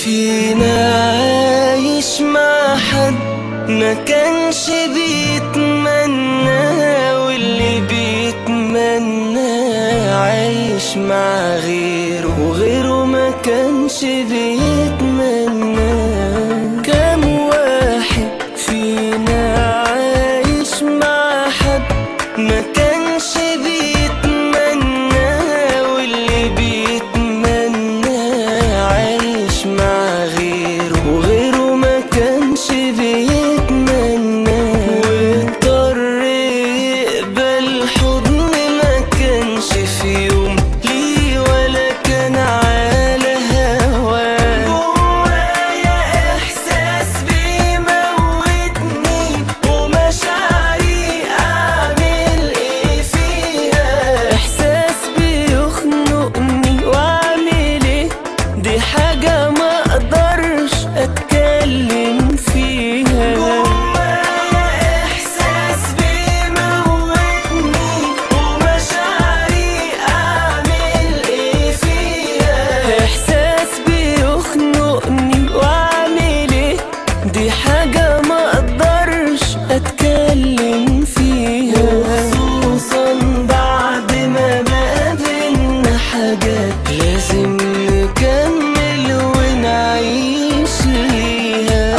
فينا عايش مع حد ما كانش بيتمنى، واللي بيتمنى عايش مع غيره، وغيره ما كانش بيتمنى. كم واحد فينا عايش مع حد ما كانش بيتمنى، واللي بيتمنى عايش مع غيره، وغيره ما كانش بيتمنى. واضطر يقبل حضن ما كانش في يوم ليه ولا كان على هواه. جوايا احساس بيموتني ومشاعري اعمل ايه فيها، احساس بيخنقني واعمل ايه، دي حاجة ما اقدرش اتكلم فيها. جوايا احساس بيموتني ومشاعري اعمل ايه فيها، احساس بيخنقني واعمل ايه، دي حاجة ما اقدرش اتكلم فيها. وخصوصا بعد ما بقى بينا حاجات لازم نكمل ونعيش ليها.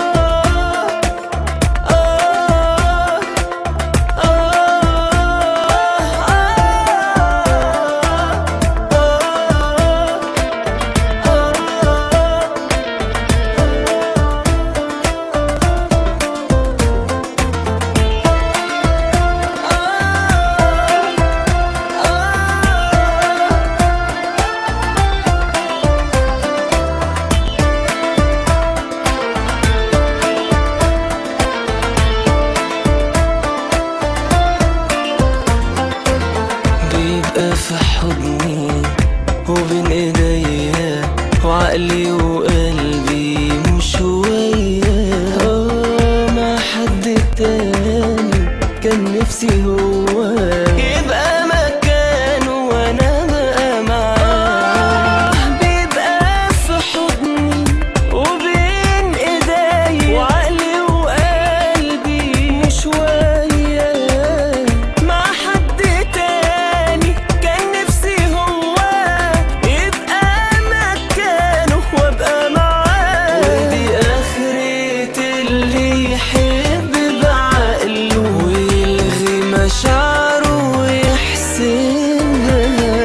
بيبقى في حضني وبين ايديا وعقلي وقلبي مش شوية مع حد تاني كان نفسي هو يبقى مكانه وانا بقى معاه. بيبقى في حضني وبين ايديا وعقلي وقلبي مش شوية مع حد تاني كان نفسي هو يبقى مكانه وابقى معاه. ودي اخرة اللي يحب بعقله ويلغي مشاعره ويحسبها.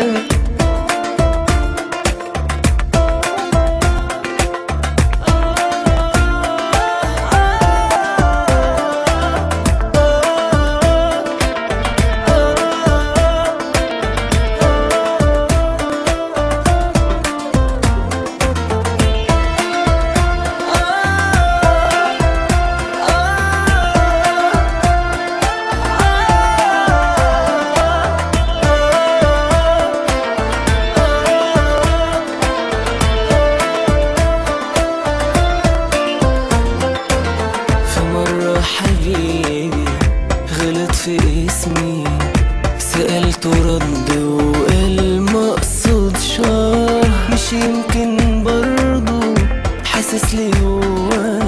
حبيبي غلط في اسمي، سألته رد وقال مقصود مش يمكن برضو حاسس لي هو